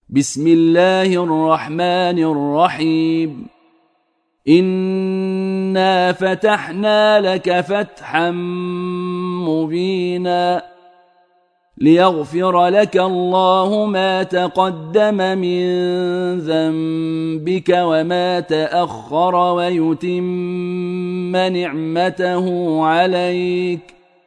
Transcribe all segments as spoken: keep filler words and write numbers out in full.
بسم الله الرحمن الرحيم إنا فتحنا لك فتحا مبينا ليغفر لك الله ما تقدم من ذنبك وما تأخر ويتم نعمته عليك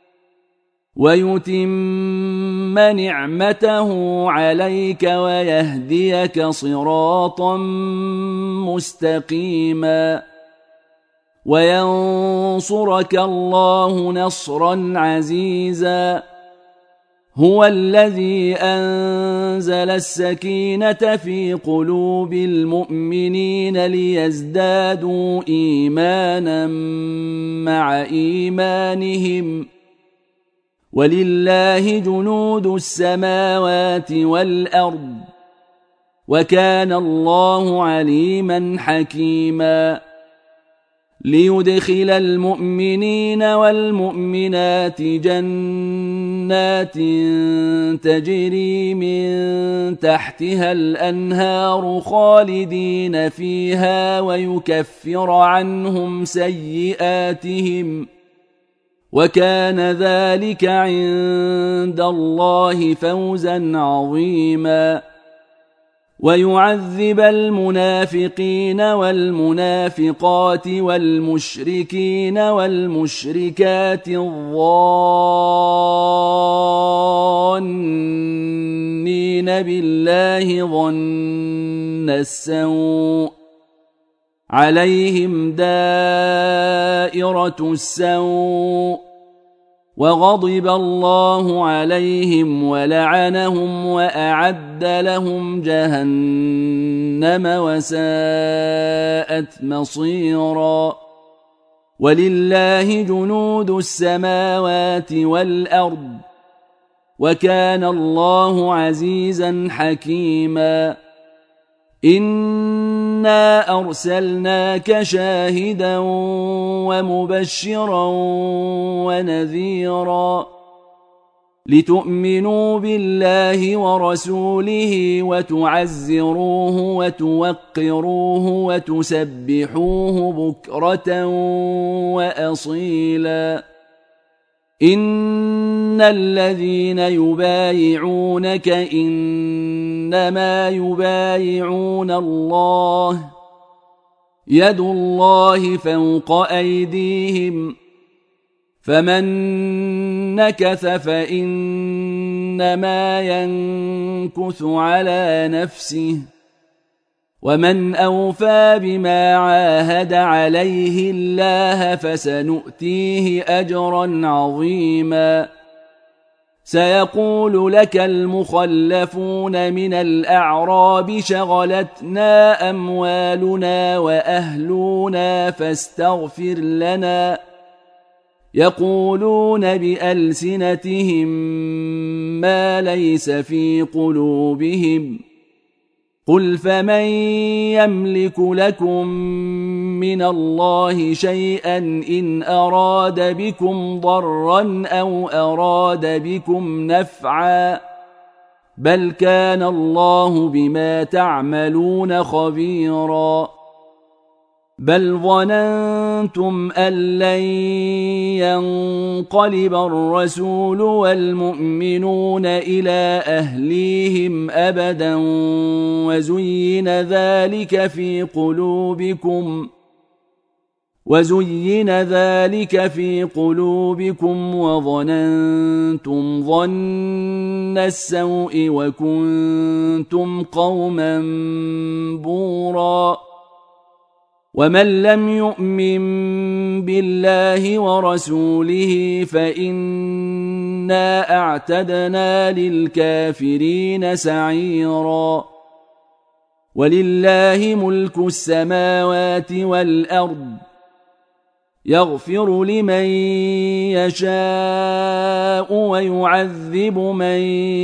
ويتم نعمته عليك ويهديك صراطا مستقيما وينصرك الله نصرا عزيزا هو الذي أنزل السكينة في قلوب المؤمنين ليزدادوا إيمانا مع إيمانهم ولله جنود السماوات والأرض وكان الله عليما حكيما ليدخل المؤمنين والمؤمنات جنات تجري من تحتها الأنهار خالدين فيها ويكفر عنهم سيئاتهم وكان ذلك عند الله فوزا عظيما ويعذب المنافقين والمنافقات والمشركين والمشركات الظانين بالله ظن السوء عليهم دائرة السوء وغضب الله عليهم ولعنهم وأعد لهم جهنم وساءت مصيرا ولله جنود السماوات والأرض وكان الله عزيزا حكيما إنا أرسلناك شاهدا ومبشرا ونذيرا لتؤمنوا بالله ورسوله وتعزروه وتوقروه وتسبحوه بكرة وأصيلا إن الذين يبايعونك إنما يبايعون الله يد الله فوق أيديهم فمن نكث فإنما ينكث على نفسه ومن أوفى بما عاهد عليه الله فسنؤتيه أجرا عظيما سيقول لك المخلفون من الأعراب شغلتنا أموالنا وأهلنا فاستغفر لنا يقولون بألسنتهم ما ليس في قلوبهم قل فمن يملك لكم من الله شيئا إن أراد بكم ضرا أو أراد بكم نفعا بل كان الله بما تعملون خبيرا بل ظننتم أن لن ينقلب الرسول والمؤمنون إلى أهليهم أبدا وزين ذلك في قلوبكم وزين ذلك في قلوبكم وظننتم ظن السوء وكنتم قوما بورا ومن لم يؤمن بالله ورسوله فإنا أعتدنا للكافرين سعيرا ولله ملك السماوات والأرض يغفر لمن يشاء ويعذب من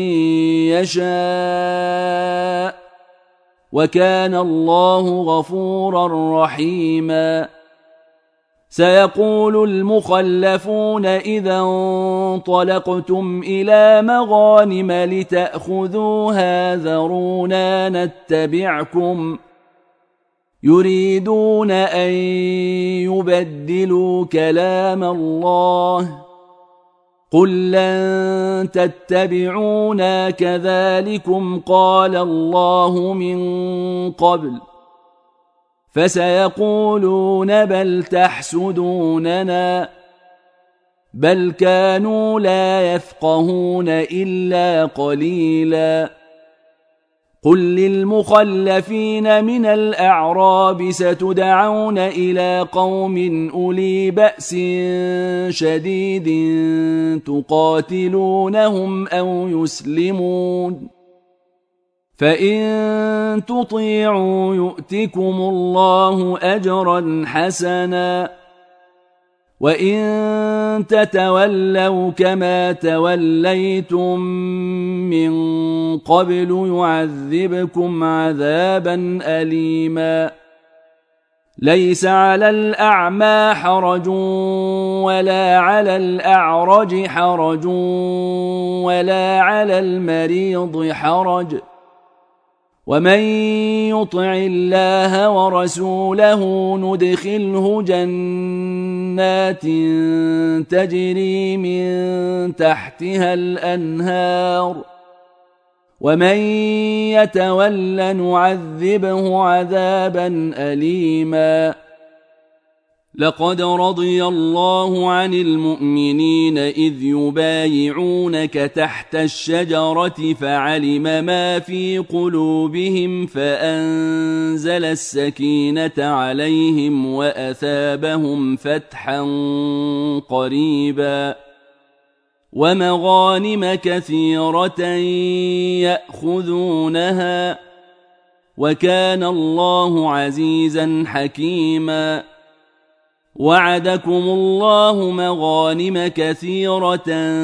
يشاء وكان الله غفورا رحيما سيقول المخلفون إذا انطلقتم إلى مغانم لتأخذوها ذرونا نتبعكم يريدون أن يبدلوا كلام الله قل لن تتبعونا كذلكم قال الله من قبل فسيقولون بل تحسدوننا بل كانوا لا يفقهون إلا قليلا قل للمخلفين من الأعراب ستدعون إلى قوم أولي بأس شديد تقاتلونهم أو يسلمون فإن تطيعوا يؤتكم الله أجرا حسنا وإن تتولوا كما توليتم من قبل يعذبكم عذابا أليما ليس على الأعمى حرج ولا على الأعرج حرج ولا على المريض حرج ومن يطع الله ورسوله ندخله جنات تجري من تحتها الأنهار ومن يتول نعذبه عذابا أليما لقد رضي الله عن المؤمنين إذ يبايعونك تحت الشجرة فعلم ما في قلوبهم فأنزل السكينة عليهم وأثابهم فتحا قريبا ومغانم كثيرة يأخذونها وكان الله عزيزا حكيما وعدكم الله مغانم كثيرة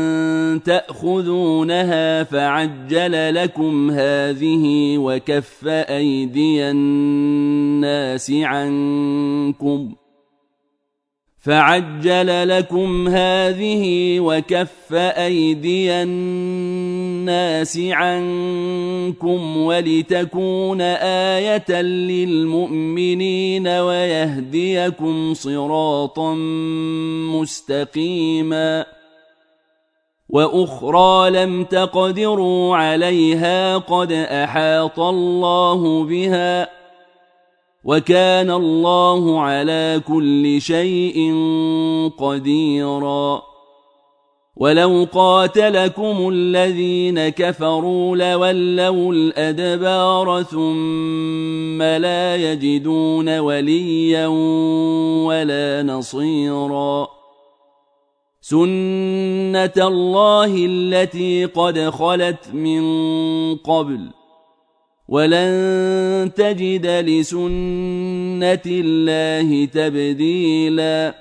تأخذونها فعجل لكم هذه وكف أيدي الناس عنكم فعجل لكم هذه وكف أيدي الناس عنكم ولتكون آية للمؤمنين ويهديكم صراطا مستقيما وأخرى لم تقدروا عليها قد أحاط الله بها وكان الله على كل شيء قديرا ولو قاتلكم الذين كفروا لولوا الأدبار ثم لا يجدون وليا ولا نصيرا سنة الله التي قد خلت من قبل ولن تجد لسنة الله تبديلا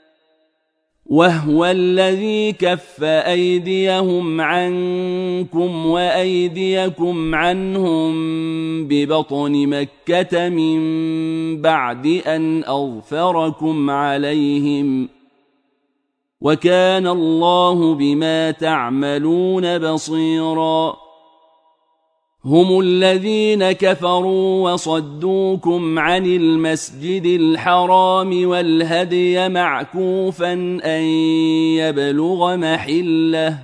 وهو الذي كف أيديهم عنكم وأيديكم عنهم ببطن مكة من بعد أن أظفركم عليهم وكان الله بما تعملون بصيرا هم الذين كفروا وصدوكم عن المسجد الحرام والهدي معكوفا أن يبلغ محله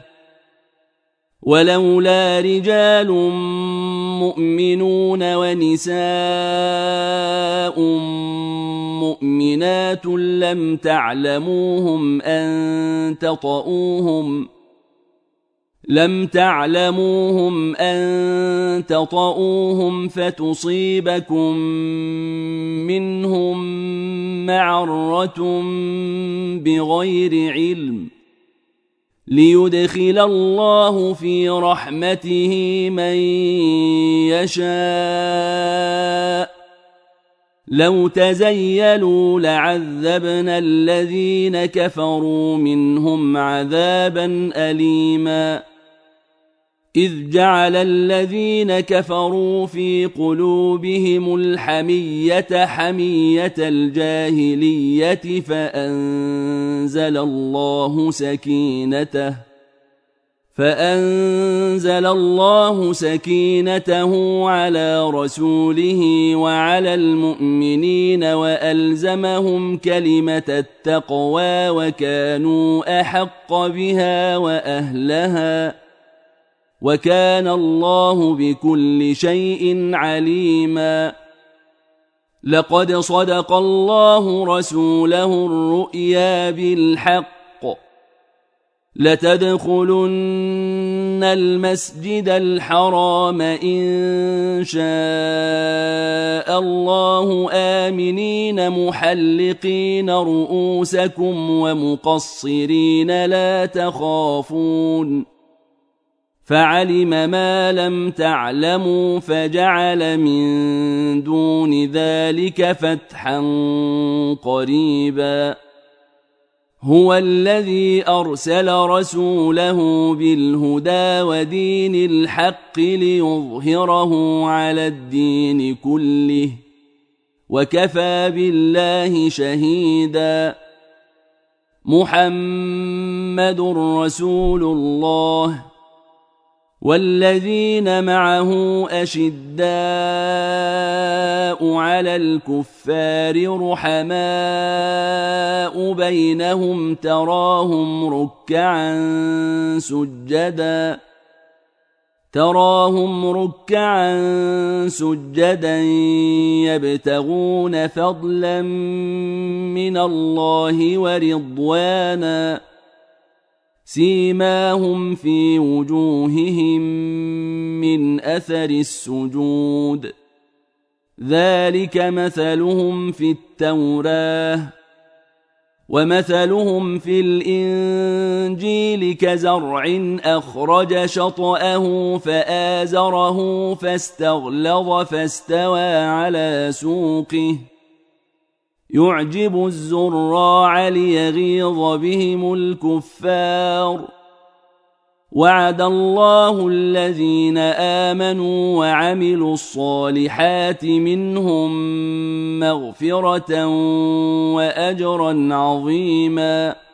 ولولا رجال مؤمنون ونساء مؤمنات لم تعلموهم أن تطؤوهم لم تعلموهم أن تطؤوهم فتصيبكم منهم معرة بغير علم ليدخل الله في رحمته من يشاء لو تزيلوا لعذبنا الذين كفروا منهم عذابا أليما إذ جعل الذين كفروا في قلوبهم الحمية حمية الجاهلية فأنزل الله سكينته فأنزل الله سكينته على رسوله وعلى المؤمنين وألزمهم كلمة التقوى وكانوا أحق بها وأهلها وكان الله بكل شيء عليما. لقد صدق الله رسوله الرؤيا بالحق لتدخلن المسجد الحرام إن شاء الله آمنين محلقين رؤوسكم ومقصرين لا تخافون فعلم ما لم تعلموا فجعل من دون ذلك فتحا قريبا. هو الذي أرسل رسوله بالهدى ودين الحق ليظهره على الدين كله وكفى بالله شهيدا. محمد رسول الله والذين معه أشداء على الكفار رحماء بينهم تراهم ركعا سجدا تراهم ركعا سجدا يبتغون فضلا من الله ورضوانا سيماهم في وجوههم من أثر السجود ذلك مثلهم في التوراة ومثلهم في الإنجيل كزرع أخرج شطأه فآزره فاستغلظ فاستوى على سوقه يعجب الزراع ليغيظ بهم الكفار. وعد الله الذين آمنوا وعملوا الصالحات منهم مغفرة وأجرا عظيما.